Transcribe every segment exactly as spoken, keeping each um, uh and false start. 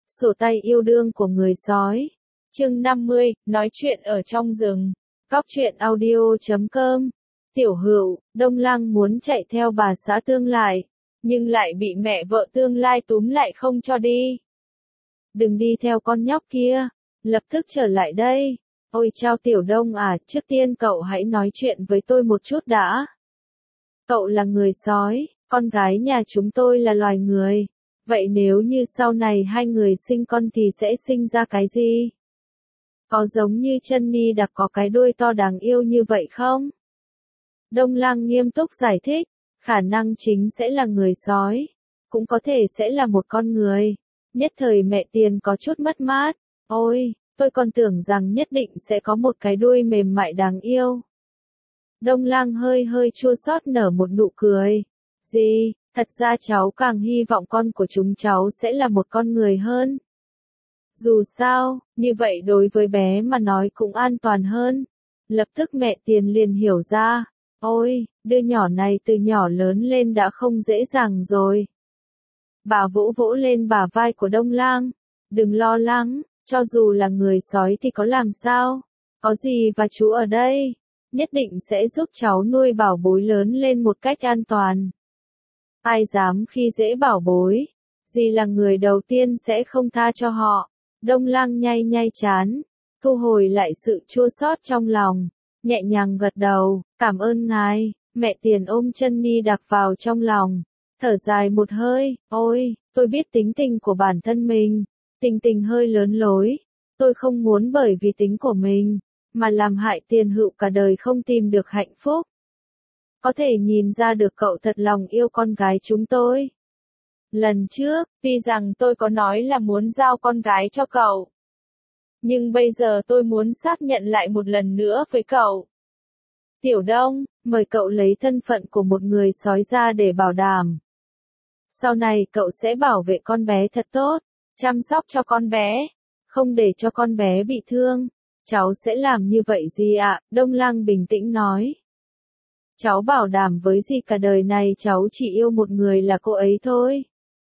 Sổ tay yêu đương của người sói. Chương năm mươi, nói chuyện ở trong rừng. Cóc truyện audio chấm com. Tiểu Hựu, Đông Lăng muốn chạy theo bà xã tương lai, nhưng lại bị mẹ vợ tương lai túm lại không cho đi. Đừng đi theo con nhóc kia, lập tức trở lại đây. Ôi chao Tiểu Đông à, trước tiên cậu hãy nói chuyện với tôi một chút đã. Cậu là người sói, con gái nhà chúng tôi là loài người. Vậy nếu như sau này hai người sinh con thì sẽ sinh ra cái gì? Có giống như chân ni đặc có cái đuôi to đáng yêu như vậy không? Đông Lăng nghiêm túc giải thích, khả năng chính sẽ là người sói, cũng có thể sẽ là một con người. Nhất thời mẹ Tiền có chút mất mát, ôi, tôi còn tưởng rằng nhất định sẽ có một cái đuôi mềm mại đáng yêu. Đông Lăng hơi hơi chua xót nở một nụ cười. Gì, thật ra cháu càng hy vọng con của chúng cháu sẽ là một con người hơn. Dù sao, như vậy đối với bé mà nói cũng an toàn hơn. Lập tức mẹ Tiền liền hiểu ra, ôi, đứa nhỏ này từ nhỏ lớn lên đã không dễ dàng rồi. Bà vỗ vỗ lên bả vai của Đông Lang, đừng lo lắng, cho dù là người sói thì có làm sao, có gì và chú ở đây, nhất định sẽ giúp cháu nuôi bảo bối lớn lên một cách an toàn. Ai dám khi dễ bảo bối, dì là người đầu tiên sẽ không tha cho họ. Đông Lang nhay nhay chán, thu hồi lại sự chua xót trong lòng, nhẹ nhàng gật đầu, cảm ơn ngài. Mẹ Tiền ôm chân ni đặc vào trong lòng, thở dài một hơi, ôi, tôi biết tính tình của bản thân mình, tình tình hơi lớn lối, tôi không muốn bởi vì tính của mình, mà làm hại Tiền Hựu cả đời không tìm được hạnh phúc. Có thể nhìn ra được cậu thật lòng yêu con gái chúng tôi. Lần trước, tuy rằng tôi có nói là muốn giao con gái cho cậu, nhưng bây giờ tôi muốn xác nhận lại một lần nữa với cậu. Tiểu Đông, mời cậu lấy thân phận của một người sói ra để bảo đảm. Sau này cậu sẽ bảo vệ con bé thật tốt, chăm sóc cho con bé, không để cho con bé bị thương. Cháu sẽ làm như vậy gì ạ? Đông Lăng bình tĩnh nói. Cháu bảo đảm với dì cả đời này cháu chỉ yêu một người là cô ấy thôi.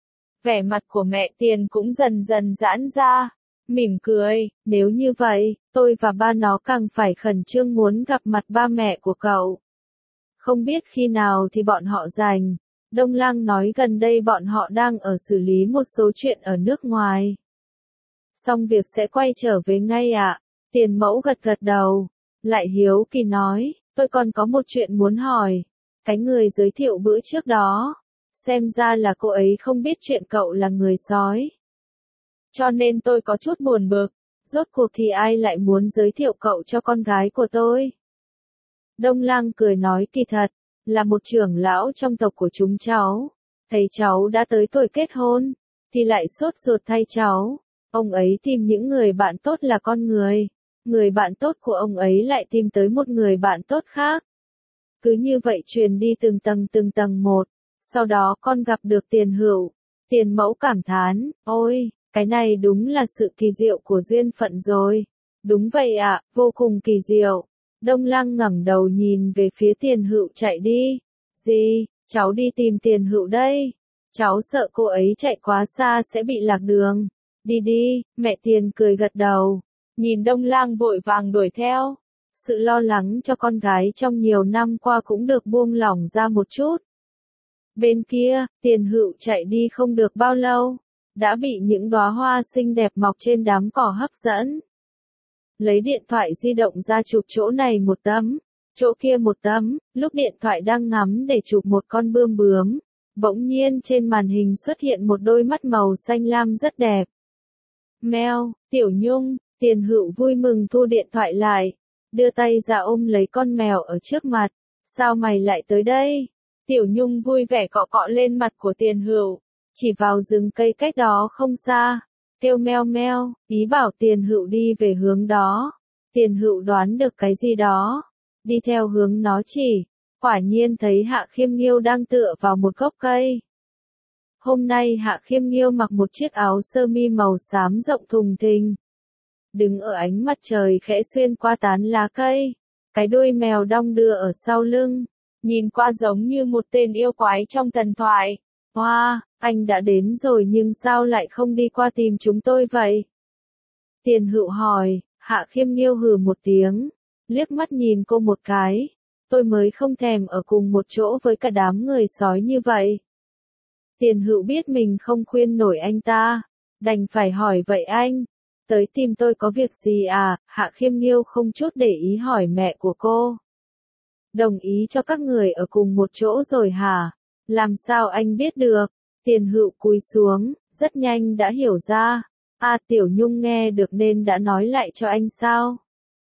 Vẻ mặt của mẹ Tiền cũng dần dần giãn ra, mỉm cười, nếu như vậy, tôi và ba nó càng phải khẩn trương muốn gặp mặt ba mẹ của cậu. Không biết khi nào thì bọn họ rảnh. Đông Lang nói gần đây bọn họ đang ở xử lý một số chuyện ở nước ngoài. Xong việc sẽ quay trở về ngay ạ. À? Tiền Mẫu gật gật đầu, lại hiếu kỳ nói, tôi còn có một chuyện muốn hỏi. Cái người giới thiệu bữa trước đó, xem ra là cô ấy không biết chuyện cậu là người sói. Cho nên tôi có chút buồn bực, rốt cuộc thì ai lại muốn giới thiệu cậu cho con gái của tôi? Đông Lang cười nói kỳ thật, là một trưởng lão trong tộc của chúng cháu, thấy cháu đã tới tuổi kết hôn, thì lại sốt ruột thay cháu. Ông ấy tìm những người bạn tốt là con người, người bạn tốt của ông ấy lại tìm tới một người bạn tốt khác. Cứ như vậy truyền đi từng tầng từng tầng một, sau đó con gặp được Tiền Hựu. Tiền Mẫu cảm thán, ôi, cái này đúng là sự kỳ diệu của duyên phận rồi. Đúng vậy ạ, à, vô cùng kỳ diệu. Đông Lăng ngẩng đầu nhìn về phía Tiền Hựu chạy đi. Gì, cháu đi tìm Tiền Hựu đây. Cháu sợ cô ấy chạy quá xa sẽ bị lạc đường. Đi đi, mẹ Tiền cười gật đầu. Nhìn Đông Lang vội vàng đuổi theo. Sự lo lắng cho con gái trong nhiều năm qua cũng được buông lỏng ra một chút. Bên kia, Tiền Hựu chạy đi không được bao lâu, đã bị những đóa hoa xinh đẹp mọc trên đám cỏ hấp dẫn. Lấy điện thoại di động ra chụp chỗ này một tấm, chỗ kia một tấm, lúc điện thoại đang ngắm để chụp một con bươm bướm, bỗng nhiên trên màn hình xuất hiện một đôi mắt màu xanh lam rất đẹp. Mèo, Tiểu Nhung, Tiền Hựu vui mừng thu điện thoại lại, đưa tay ra ôm lấy con mèo ở trước mặt. Sao mày lại tới đây? Tiểu Nhung vui vẻ cọ cọ lên mặt của Tiền Hựu, chỉ vào rừng cây cách đó không xa, kêu meo meo, ý bảo Tiền Hựu đi về hướng đó. Tiền Hựu đoán được cái gì đó, đi theo hướng nó chỉ, quả nhiên thấy Hạ Khiêm Nghiêu đang tựa vào một gốc cây. Hôm nay Hạ Khiêm Nghiêu mặc một chiếc áo sơ mi màu xám rộng thùng thình, đứng ở ánh mặt trời khẽ xuyên qua tán lá cây, cái đuôi mèo đong đưa ở sau lưng, nhìn qua giống như một tên yêu quái trong thần thoại. Hoa, anh đã đến rồi nhưng sao lại không đi qua tìm chúng tôi vậy? Tiền Hựu hỏi. Hạ Khiêm Nghiêu hừ một tiếng, liếc mắt nhìn cô một cái. Tôi mới không thèm ở cùng một chỗ với cả đám người sói như vậy. Tiền Hựu biết mình không khuyên nổi anh ta, đành phải hỏi vậy anh, tới tìm tôi có việc gì à? Hạ Khiêm Nghiêu không chút để ý hỏi mẹ của cô. Đồng ý cho các người ở cùng một chỗ rồi hả? Làm sao anh biết được? Tiền Hựu cúi xuống, rất nhanh đã hiểu ra. À, Tiểu Nhung nghe được nên đã nói lại cho anh sao?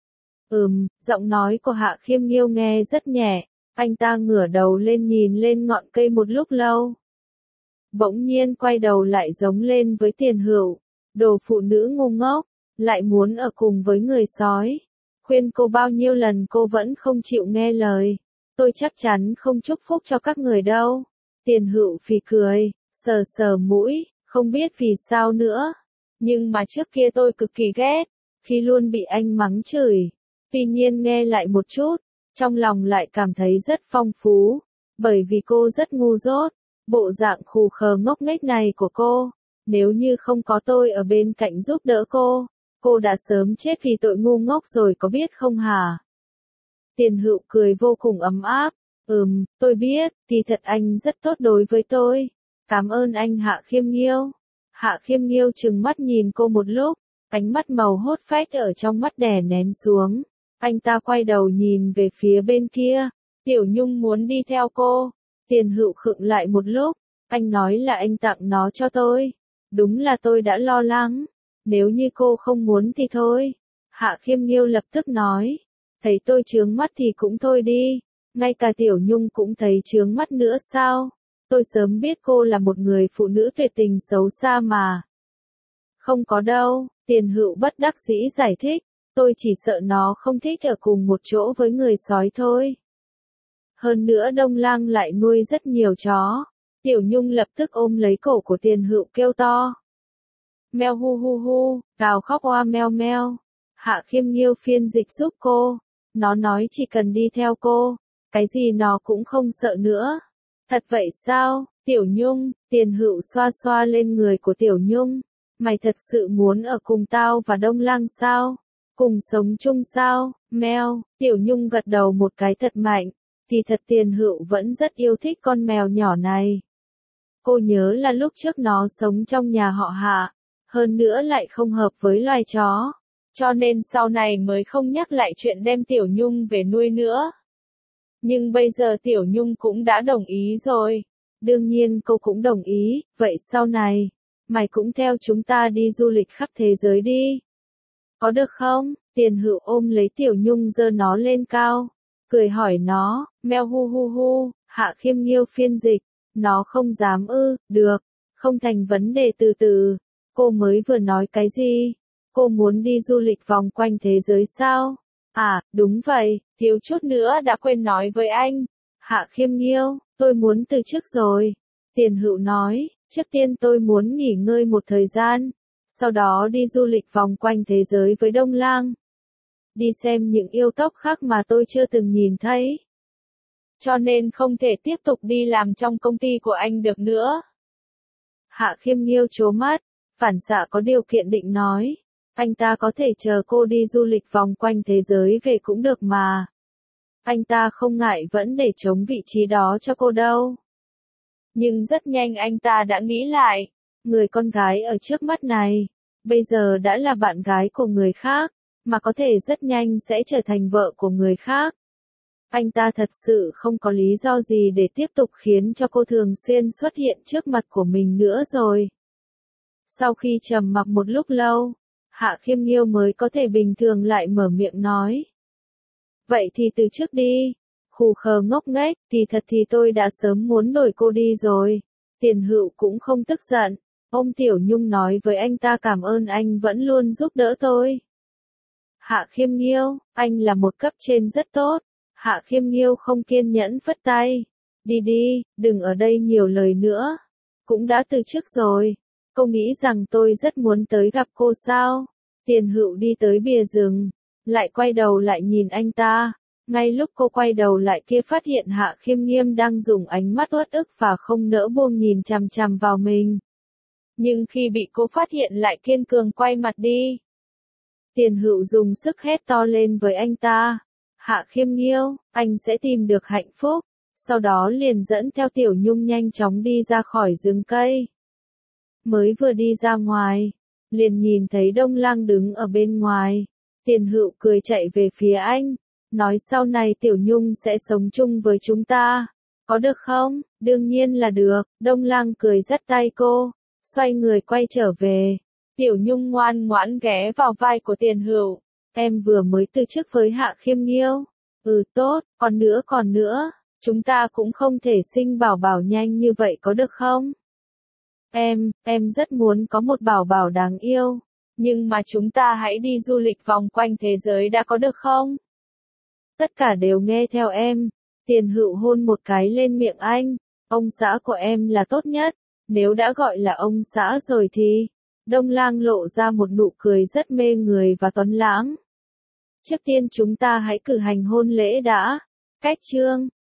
Ừm, giọng nói của Hạ Khiêm Nghiêu nghe rất nhẹ, anh ta ngửa đầu lên nhìn lên ngọn cây một lúc lâu. Bỗng nhiên quay đầu lại giống lên với Tiền Hựu, đồ phụ nữ ngu ngốc, lại muốn ở cùng với người sói. Khuyên cô bao nhiêu lần cô vẫn không chịu nghe lời. Tôi chắc chắn không chúc phúc cho các người đâu. Tiền Hựu phì cười, sờ sờ mũi, không biết vì sao nữa. Nhưng mà trước kia tôi cực kỳ ghét, khi luôn bị anh mắng chửi. Tuy nhiên nghe lại một chút, trong lòng lại cảm thấy rất phong phú, bởi vì cô rất ngu dốt, bộ dạng khù khờ ngốc nghếch này của cô, nếu như không có tôi ở bên cạnh giúp đỡ cô, cô đã sớm chết vì tội ngu ngốc rồi có biết không hả? Tiền Hựu cười vô cùng ấm áp, ừm, tôi biết, kỳ thật anh rất tốt đối với tôi, cảm ơn anh Hạ Khiêm Nghiêu. Hạ Khiêm Nghiêu trừng mắt nhìn cô một lúc, ánh mắt màu hốt phách ở trong mắt đè nén xuống. Anh ta quay đầu nhìn về phía bên kia, Tiểu Nhung muốn đi theo cô. Tiền Hựu khựng lại một lúc, anh nói là anh tặng nó cho tôi. Đúng là tôi đã lo lắng, nếu như cô không muốn thì thôi. Hạ Khiêm Nghiêu lập tức nói, thấy tôi chướng mắt thì cũng thôi đi, ngay cả Tiểu Nhung cũng thấy chướng mắt nữa sao? Tôi sớm biết cô là một người phụ nữ tuyệt tình xấu xa mà. Không có đâu, Tiền Hựu bất đắc dĩ giải thích, tôi chỉ sợ nó không thích ở cùng một chỗ với người sói thôi. Hơn nữa Đông Lang lại nuôi rất nhiều chó. Tiểu Nhung lập tức ôm lấy cổ của Tiền Hựu kêu to. Meo hu hu hu, gào khóc oa meo meo. Hạ Khiêm Nghiêu phiên dịch giúp cô. Nó nói chỉ cần đi theo cô, cái gì nó cũng không sợ nữa. Thật vậy sao, Tiểu Nhung? Tiền Hựu xoa xoa lên người của Tiểu Nhung. Mày thật sự muốn ở cùng tao và Đông Lang sao? Cùng sống chung sao? Meo, Tiểu Nhung gật đầu một cái thật mạnh. Thì thật Tiền Hựu vẫn rất yêu thích con mèo nhỏ này. Cô nhớ là lúc trước nó sống trong nhà họ Hạ, hơn nữa lại không hợp với loài chó. Cho nên sau này mới không nhắc lại chuyện đem Tiểu Nhung về nuôi nữa. Nhưng bây giờ Tiểu Nhung cũng đã đồng ý rồi. Đương nhiên cô cũng đồng ý, vậy sau này, mày cũng theo chúng ta đi du lịch khắp thế giới đi. Có được không? Tiền Hựu ôm lấy Tiểu Nhung giơ nó lên cao, cười hỏi nó, meo hu hu hu, Hạ Khiêm Nghiêu phiên dịch, nó không dám ư, được, không thành vấn đề từ từ, cô mới vừa nói cái gì? Cô muốn đi du lịch vòng quanh thế giới sao? À, đúng vậy, thiếu chút nữa đã quên nói với anh. Hạ Khiêm Nghiêu, tôi muốn từ chức rồi. Tiền Hựu nói, trước tiên tôi muốn nghỉ ngơi một thời gian, sau đó đi du lịch vòng quanh thế giới với Đông Lang. Đi xem những yêu tộc khác mà tôi chưa từng nhìn thấy. Cho nên không thể tiếp tục đi làm trong công ty của anh được nữa. Hạ Khiêm Nghiêu trố mắt, phản xạ có điều kiện định nói. Anh ta có thể chờ cô đi du lịch vòng quanh thế giới về cũng được mà. Anh ta không ngại vẫn để chống vị trí đó cho cô đâu. Nhưng rất nhanh anh ta đã nghĩ lại, người con gái ở trước mắt này, bây giờ đã là bạn gái của người khác, mà có thể rất nhanh sẽ trở thành vợ của người khác. Anh ta thật sự không có lý do gì để tiếp tục khiến cho cô thường xuyên xuất hiện trước mặt của mình nữa rồi. Sau khi trầm mặc một lúc lâu, Hạ Khiêm Nghiêu mới có thể bình thường lại mở miệng nói. Vậy thì từ trước đi, khù khờ ngốc nghếch, thì thật thì tôi đã sớm muốn đổi cô đi rồi. Tiền Hựu cũng không tức giận, ông Tiểu Nhung nói với anh ta cảm ơn anh vẫn luôn giúp đỡ tôi. Hạ Khiêm Nghiêu, anh là một cấp trên rất tốt. Hạ Khiêm Nghiêu không kiên nhẫn phất tay. Đi đi, đừng ở đây nhiều lời nữa. Cũng đã từ chức rồi. Cô nghĩ rằng tôi rất muốn tới gặp cô sao? Tiền Hựu đi tới bìa rừng, lại quay đầu lại nhìn anh ta. Ngay lúc cô quay đầu lại kia phát hiện Hạ Khiêm Nghiêm đang dùng ánh mắt uất ức và không nỡ buông nhìn chằm chằm vào mình. Nhưng khi bị cô phát hiện lại kiên cường quay mặt đi. Tiền Hựu dùng sức hét to lên với anh ta. Hạ Khiêm Nghiêu, anh sẽ tìm được hạnh phúc. Sau đó liền dẫn theo Tiểu Nhung nhanh chóng đi ra khỏi rừng cây. Mới vừa đi ra ngoài, liền nhìn thấy Đông Lang đứng ở bên ngoài. Tiền Hựu cười chạy về phía anh, nói sau này Tiểu Nhung sẽ sống chung với chúng ta. Có được không? Đương nhiên là được. Đông Lang cười dắt tay cô, xoay người quay trở về. Tiểu Nhung ngoan ngoãn ghé vào vai của Tiền Hựu. Em vừa mới từ chức với Hạ Khiêm Nghiêu. Ừ tốt, còn nữa còn nữa, chúng ta cũng không thể sinh bảo bảo nhanh như vậy có được không? Em, em rất muốn có một bảo bảo đáng yêu. Nhưng mà chúng ta hãy đi du lịch vòng quanh thế giới đã có được không? Tất cả đều nghe theo em. Tiền Hựu hôn một cái lên miệng anh. Ông xã của em là tốt nhất. Nếu đã gọi là ông xã rồi thì... Đông Lang lộ ra một nụ cười rất mê người và tuấn lãng. Trước tiên chúng ta hãy cử hành hôn lễ đã. Cách chương